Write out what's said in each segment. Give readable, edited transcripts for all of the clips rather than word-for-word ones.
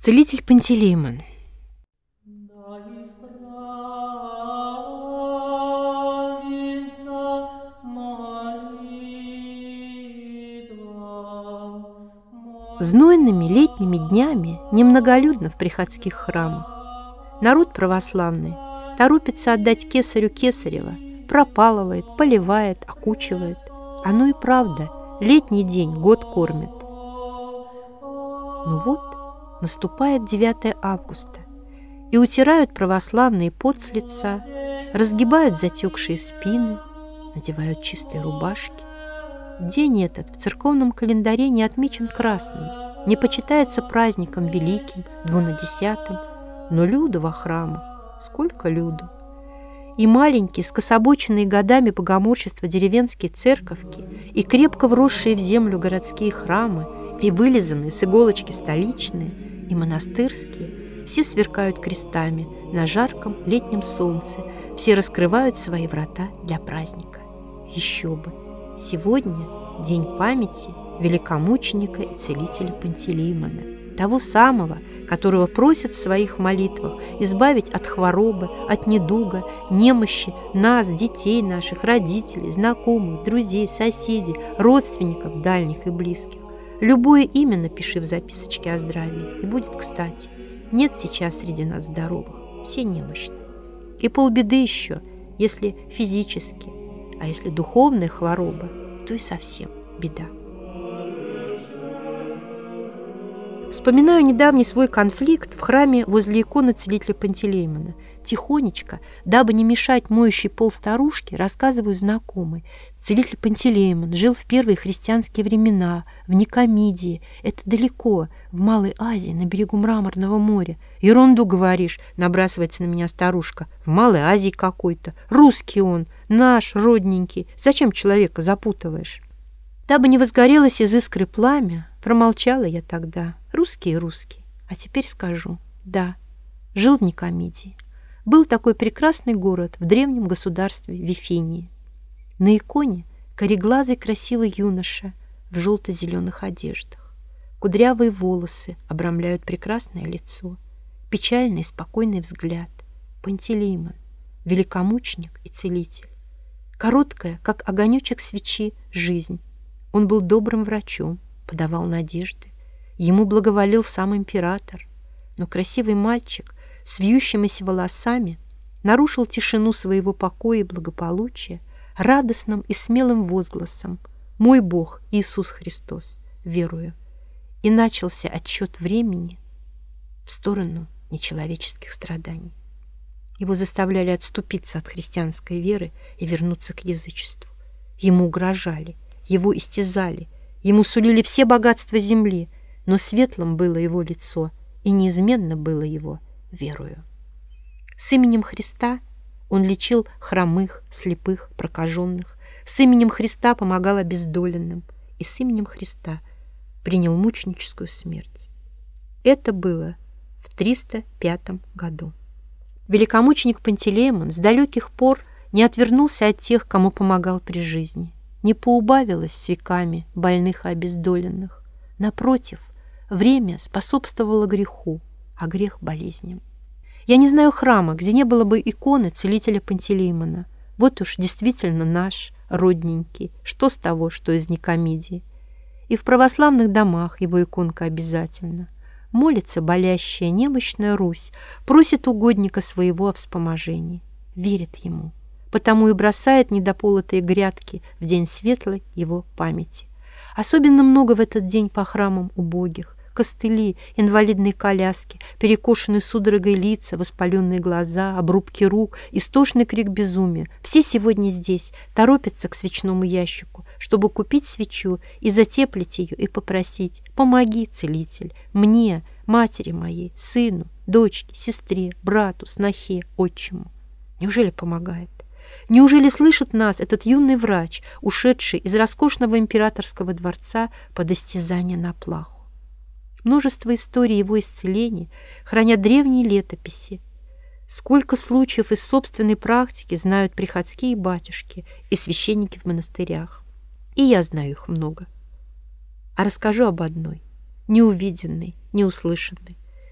Целитель Пантелеймон. Знойными летними днями немноголюдно в приходских храмах. Народ православный торопится отдать кесарю кесарева, пропалывает, поливает, окучивает. Оно и правда, летний день год кормит. Ну вот, наступает 9 августа, и утирают православные пот с лица, разгибают затекшие спины, надевают чистые рубашки. День этот в церковном календаре не отмечен красным, не почитается праздником великим, двунадесятым, но люду во храмах, сколько люду. И маленькие, скособоченные годами богомольчества деревенские церковки, и крепко вросшие в землю городские храмы, и вылизанные с иголочки столичные, и монастырские, все сверкают крестами на жарком летнем солнце, все раскрывают свои врата для праздника. Еще бы! Сегодня день памяти великомученика и целителя Пантелеймона, того самого, которого просят в своих молитвах избавить от хворобы, от недуга, немощи нас, детей наших, родителей, знакомых, друзей, соседей, родственников дальних и близких. Любое имя напиши в записочке о здравии, и будет кстати. Нет сейчас среди нас здоровых, все немощны. И полбеды еще, если физически, а если духовная хвороба, то и совсем беда. Вспоминаю недавний свой конфликт в храме возле иконы целителя Пантелеймона. Тихонечко, дабы не мешать моющей пол старушке, рассказываю знакомой. Целитель Пантелеймон жил в первые христианские времена, в Никомидии. Это далеко, в Малой Азии, на берегу Мраморного моря. Ерунду говоришь, набрасывается на меня старушка. В Малой Азии какой-то. Русский он, наш, родненький. Зачем человека запутываешь? Дабы не возгорелось из искры пламя, промолчала я тогда. Русский и русский. А теперь скажу. Да, жил в Никомидии. Был такой прекрасный город в древнем государстве Вифинии. На иконе кореглазый красивый юноша в желто-зеленых одеждах. Кудрявые волосы обрамляют прекрасное лицо. Печальный и спокойный взгляд. Пантелеймон, великомученик и целитель. Короткая, как огонечек свечи, жизнь. Он был добрым врачом, подавал надежды. Ему благоволил сам император. Но красивый мальчик с вьющимися волосами нарушил тишину своего покоя и благополучия радостным и смелым возгласом «Мой Бог Иисус Христос, верую». И начался отсчет времени в сторону нечеловеческих страданий. Его заставляли отступиться от христианской веры и вернуться к язычеству. Ему угрожали, его истязали, ему сулили все богатства земли, но светлым было его лицо, и неизменно было его верою. С именем Христа он лечил хромых, слепых, прокаженных, с именем Христа помогал обездоленным, и с именем Христа принял мученическую смерть. Это было в 305 году. Великомученик Пантелеймон с далеких пор не отвернулся от тех, кому помогал при жизни. Не поубавилось с веками больных и обездоленных. Напротив, время способствовало греху, а грех — болезням. Я не знаю храма, где не было бы иконы целителя Пантелеймона. Вот уж действительно наш, родненький. Что с того, что из Никомидии? И в православных домах его иконка обязательно. Молится болящая, немощная Русь, просит угодника своего о вспоможении. Верит ему, потому и бросает недополотые грядки в день светлой его памяти. Особенно много в этот день по храмам убогих. Костыли, инвалидные коляски, перекошенные судорогой лица, воспаленные глаза, обрубки рук, истошный крик безумия. Все сегодня здесь, торопятся к свечному ящику, чтобы купить свечу и затеплить ее и попросить: «Помоги, целитель, мне, матери моей, сыну, дочке, сестре, брату, снохе, отчиму». Неужели помогает? Неужели слышит нас этот юный врач, ушедший из роскошного императорского дворца под истязание на плаху? Множество историй его исцеления хранят древние летописи. Сколько случаев из собственной практики знают приходские батюшки и священники в монастырях. И я знаю их много. А расскажу об одной, неувиденной, неуслышанной.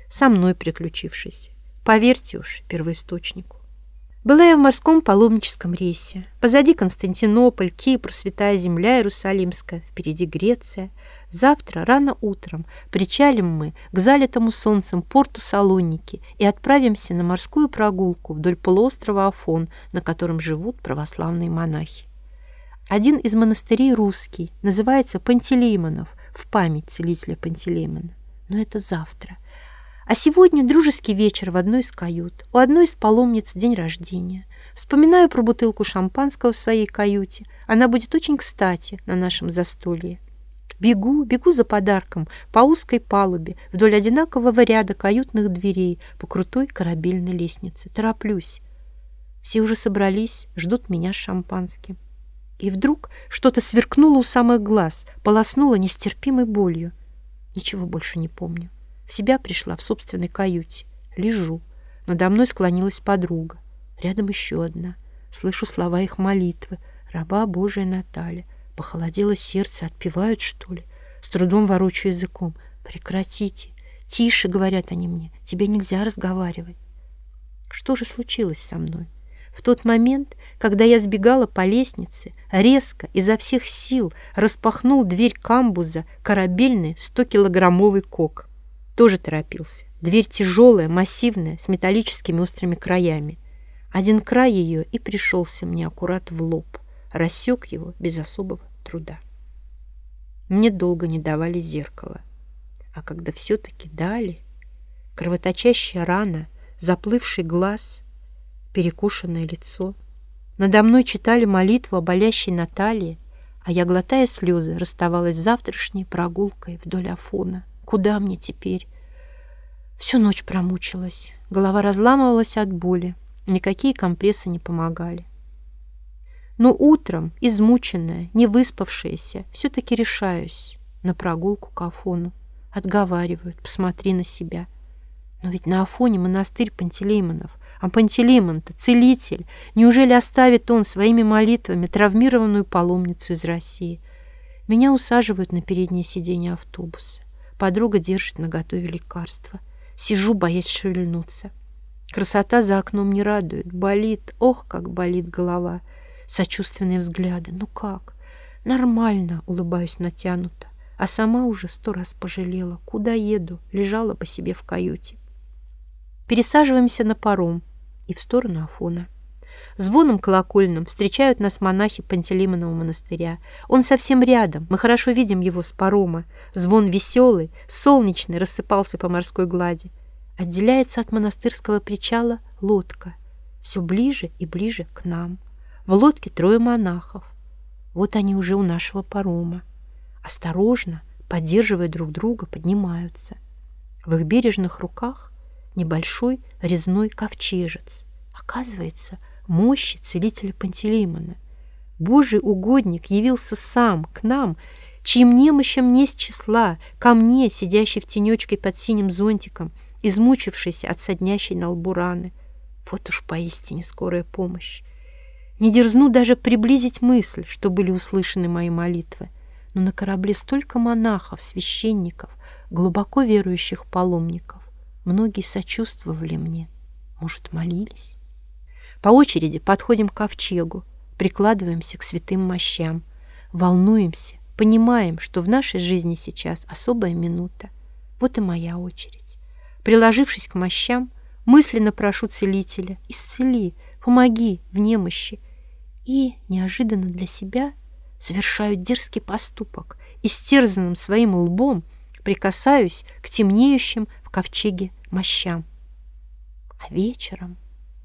со мной приключившийся. Поверьте уж первоисточнику. Была я в морском паломническом рейсе. Позади Константинополь, Кипр, Святая Земля Иерусалимская, впереди Греция. Завтра рано утром причалим мы к залитому солнцем порту Салоники и отправимся на морскую прогулку вдоль полуострова Афон, на котором живут православные монахи. Один из монастырей русский, называется Пантелеймонов, в память целителя Пантелеймона. Но это завтра. А сегодня дружеский вечер в одной из кают. У одной из паломниц день рождения. Вспоминаю про бутылку шампанского в своей каюте. Она будет очень кстати на нашем застолье. Бегу за подарком по узкой палубе вдоль одинакового ряда каютных дверей по крутой корабельной лестнице. Тороплюсь. Все уже собрались, ждут меня с шампанским. И вдруг что-то сверкнуло у самых глаз, полоснуло нестерпимой болью. Ничего больше не помню. В себя пришла в собственной каюте. Лежу. Надо мной склонилась подруга. Рядом еще одна. Слышу слова их молитвы. «Раба Божия Наталья». Похолодело сердце. Отпевают, что ли? С трудом ворочаю языком. «Прекратите. Тише», — говорят они мне. «Тебе нельзя разговаривать». Что же случилось со мной? В тот момент, когда я сбегала по лестнице, резко, изо всех сил распахнул дверь камбуза корабельный 100-килограммовый кок. Тоже торопился. Дверь тяжелая, массивная, с металлическими острыми краями. Один край ее и пришелся мне аккурат в лоб. Рассек его без особого труда. Мне долго не давали зеркало. А когда все-таки дали, кровоточащая рана, заплывший глаз, перекошенное лицо. Надо мной читали молитву о болящей Наталье, а я, глотая слезы, расставалась с завтрашней прогулкой вдоль Афона. Куда мне теперь? Всю ночь промучилась. Голова разламывалась от боли. Никакие компрессы не помогали. Но утром, измученная, не выспавшаяся, все-таки решаюсь на прогулку к Афону. Отговаривают: посмотри на себя. Но ведь на Афоне монастырь Пантелеймонов. А Пантелеймон-то целитель. Неужели оставит он своими молитвами травмированную паломницу из России? Меня усаживают на переднее сиденье автобуса. Подруга держит наготове лекарства. Сижу, боясь шевельнуться. Красота за окном не радует. Болит, ох, как болит голова. Сочувственные взгляды. Ну как? Нормально, улыбаюсь натянуто. А сама уже 100 раз пожалела. Куда еду? Лежала по себе в каюте. Пересаживаемся на паром и в сторону Афона. Звоном колокольным встречают нас монахи Пантелеймонова монастыря. Он совсем рядом, мы хорошо видим его с парома. Звон веселый, солнечный, рассыпался по морской глади. Отделяется от монастырского причала лодка. Все ближе и ближе к нам. В лодке 3 монахов. Вот они уже у нашего парома. Осторожно, поддерживая друг друга, поднимаются. В их бережных руках небольшой резной ковчежец. Оказывается, мощи целителя Пантелеймона. Божий угодник явился сам к нам, чьим немощам не с числа, ко мне, сидящей в тенечке под синим зонтиком, измучившейся от соднящей на лбу раны. Вот уж поистине скорая помощь. Не дерзну даже приблизить мысль, что были услышаны мои молитвы. Но на корабле столько монахов, священников, глубоко верующих паломников. Многие сочувствовали мне, может, молились. По очереди подходим к ковчегу, прикладываемся к святым мощам, волнуемся, понимаем, что в нашей жизни сейчас особая минута. Вот и моя очередь. Приложившись к мощам, мысленно прошу целителя: исцели, помоги в немощи. И неожиданно для себя совершаю дерзкий поступок. Истерзанным своим лбом прикасаюсь к темнеющим в ковчеге мощам. А вечером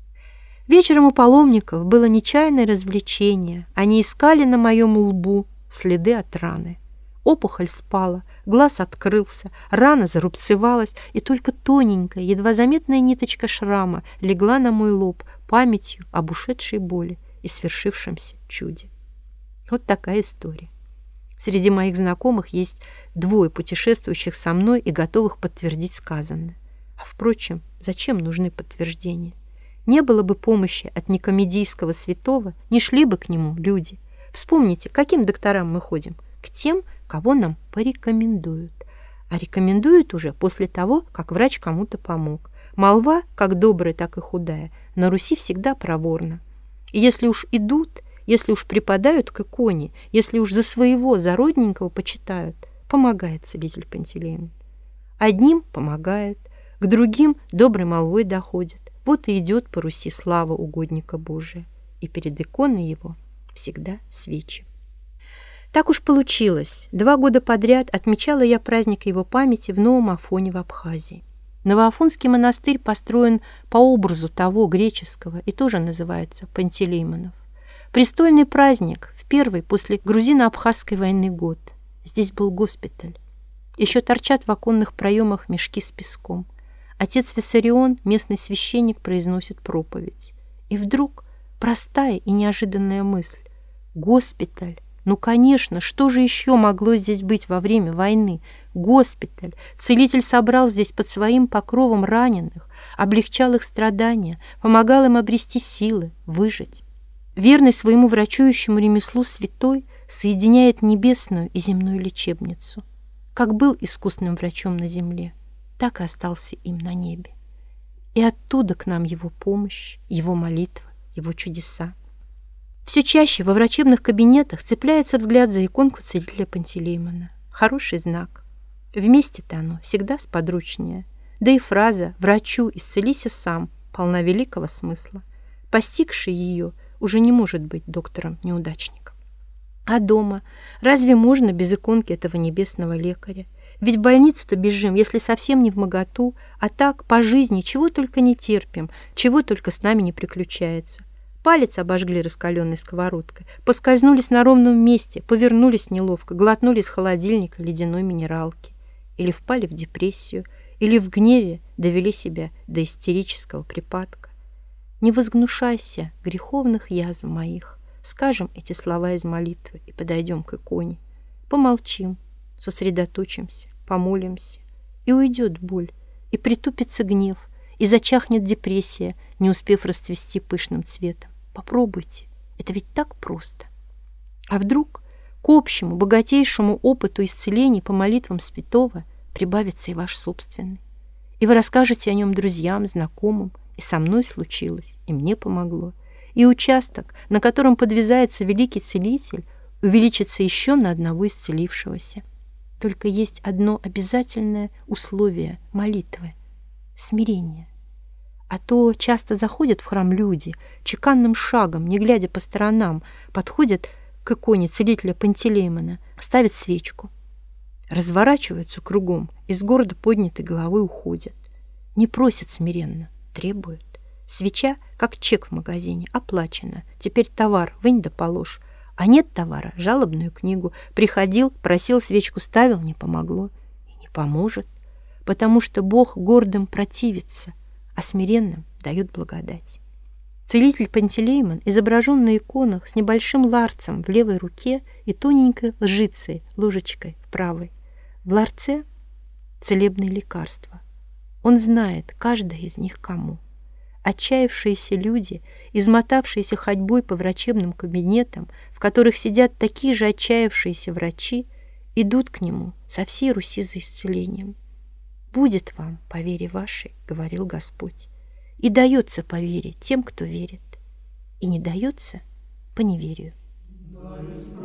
у паломников было нечаянное развлечение. Они искали на моем лбу следы от раны. Опухоль спала, глаз открылся, рана зарубцевалась, и только тоненькая, едва заметная ниточка шрама легла на мой лоб памятью об ушедшей боли и свершившемся чуде. Вот такая история. Среди моих знакомых есть 2 путешествующих со мной и готовых подтвердить сказанное. А впрочем, зачем нужны подтверждения? Не было бы помощи от некомедийского святого, не шли бы к нему люди. Вспомните, к каким докторам мы ходим? К тем, кого нам порекомендуют. а рекомендуют уже после того, как врач кому-то помог. Молва, как добрая, так и худая, на Руси всегда проворна. И если уж идут, если уж припадают к иконе, если уж за своего, за родненького почитают, помогает целитель Пантелеимон. Одним помогает, к другим доброй молвой доходит. Вот и идет по Руси слава угодника Божия, и перед иконой его всегда свечи. Так уж получилось. 2 года подряд отмечала я праздник его памяти в Новом Афоне в Абхазии. Новоафонский монастырь построен по образу того греческого и тоже называется Пантелеймонов. Престольный праздник в первый после грузино-абхазской войны год. Здесь был госпиталь. Еще торчат в оконных проемах мешки с песком. Отец Виссарион, местный священник, произносит проповедь. И вдруг простая и неожиданная мысль. Госпиталь. Ну, конечно, что же еще могло здесь быть во время войны? Госпиталь. Целитель собрал здесь под своим покровом раненых, облегчал их страдания, помогал им обрести силы, выжить. Верный своему врачующему ремеслу святой соединяет небесную и земную лечебницу. Как был искусным врачом на земле, так и остался им на небе. И оттуда к нам его помощь, его молитва, его чудеса. Все чаще во врачебных кабинетах цепляется взгляд за иконку целителя Пантелеймона. Хороший знак. Вместе-то оно всегда сподручнее. Да и фраза «врачу исцелися сам» полна великого смысла. Постигший ее уже не может быть доктором-неудачником. А дома? Разве можно без иконки этого небесного лекаря? Ведь в больницу-то бежим, если совсем не вмоготу, а так, по жизни, чего только не терпим, чего только с нами не приключается. Палец обожгли раскаленной сковородкой, поскользнулись на ровном месте, повернулись неловко, глотнули из холодильника ледяной минералки. Или впали в депрессию, или в гневе довели себя до истерического припадка. Не возгнушайся греховных язв моих. Скажем эти слова из молитвы и подойдем к иконе. Помолчим, сосредоточимся, помолимся, и уйдет боль, и притупится гнев, и зачахнет депрессия, не успев расцвести пышным цветом. Попробуйте, это ведь так просто. А вдруг к общему, богатейшему опыту исцелений по молитвам святого прибавится и ваш собственный. И вы расскажете о нем друзьям, знакомым, и со мной случилось, и мне помогло. И участок, на котором подвязается великий целитель, увеличится еще на одного исцелившегося. Только есть одно обязательное условие молитвы — смирение. А то часто заходят в храм люди, чеканным шагом, не глядя по сторонам, подходят к иконе целителя Пантелеймона, ставят свечку, разворачиваются кругом и с гордо поднятой головой уходят. Не просят смиренно, требуют. Свеча, как чек в магазине, оплачена. Теперь товар вынь да положь. А нет товара, жалобную книгу. Приходил, просил, свечку ставил, не помогло. И не поможет, потому что Бог гордым противится, а смиренным дает благодать. Целитель Пантелеймон изображен на иконах с небольшим ларцем в левой руке и тоненькой лжицей, ложечкой в правой. В ларце целебные лекарства. Он знает, каждое из них кому. Отчаявшиеся люди, измотавшиеся ходьбой по врачебным кабинетам, в которых сидят такие же отчаявшиеся врачи, идут к нему со всей Руси за исцелением. «Будет вам по вере вашей, — говорил Господь, — и дается по вере тем, кто верит, и не дается по неверию».